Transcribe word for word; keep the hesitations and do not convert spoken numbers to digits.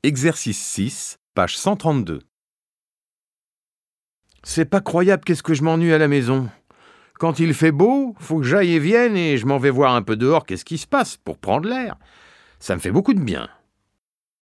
Exercice six, page cent trente-deux. C'est pas croyable, qu'est-ce que je m'ennuie à la maison. Quand il fait beau, faut que j'aille et vienne et je m'en vais voir un peu dehors qu'est-ce qui se passe pour prendre l'air. Ça me fait beaucoup de bien.